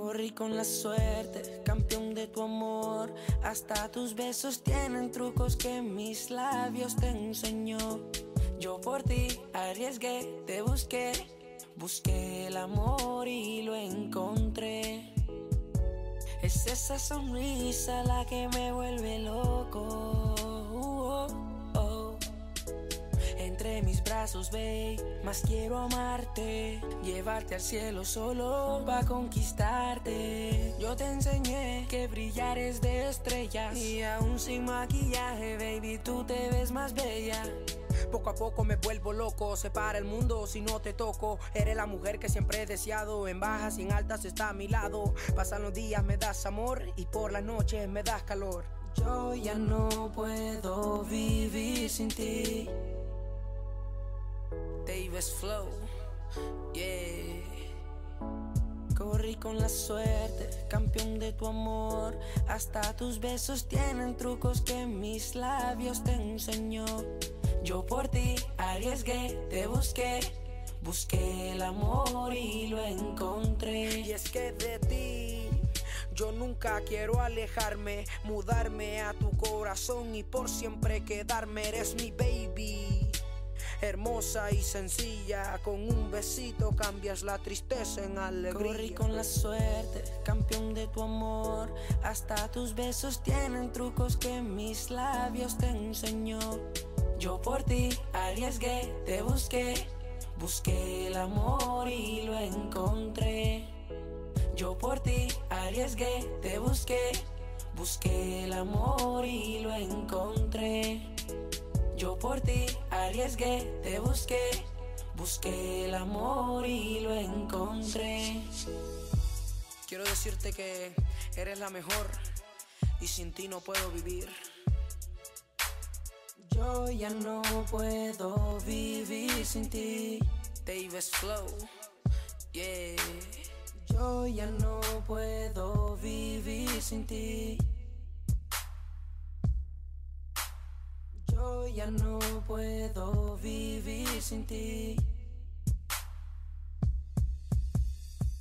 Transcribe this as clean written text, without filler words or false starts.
Corrí con la suerte, campeón de tu amor. Hasta tus besos tienen trucos que mis labios te enseñó. Yo por ti arriesgué, te busqué. Busqué el amor y lo encontré. Es esa sonrisa la que me vuelve loco. Entre mis brazos, babe, más quiero amarte. Llevarte al cielo solo pa' conquistarte. Yo te enseñé que brillar es de estrellas. Y aún sin maquillaje, baby, tú te ves más bella. Poco a poco me vuelvo loco, se para el mundo si no te toco. Eres la mujer que siempre he deseado, en bajas y en altas está a mi lado. Pasan los días, me das amor y por las noches me das calor. Yo ya no puedo vivir sin ti. Davis Flow, yeah. Corrí con la suerte, campeón de tu amor. Hasta tus besos tienen trucos que mis labios te enseñó. Yo por ti arriesgué, te busqué. Busqué el amor y lo encontré. Y es que de ti yo nunca quiero alejarme, mudarme a tu corazón y por siempre quedarme. Eres mi baby, hermosa y sencilla. Con un besito cambias la tristeza en alegría. Corrí con la suerte, campeón de tu amor. Hasta tus besos tienen trucos que mis labios te enseñó. Yo por ti arriesgué, te busqué. Busqué el amor y lo encontré. Yo por ti arriesgué, te busqué. Busqué el amor y lo encontré. Yo por ti arriesgué, te busqué. Busqué el amor y lo encontré. Quiero decirte que eres la mejor y sin ti no puedo vivir. Yo ya no puedo vivir sin ti. Davis Flow, yeah. Yo ya no puedo vivir sin ti. Yo ya no puedo vivir sin ti.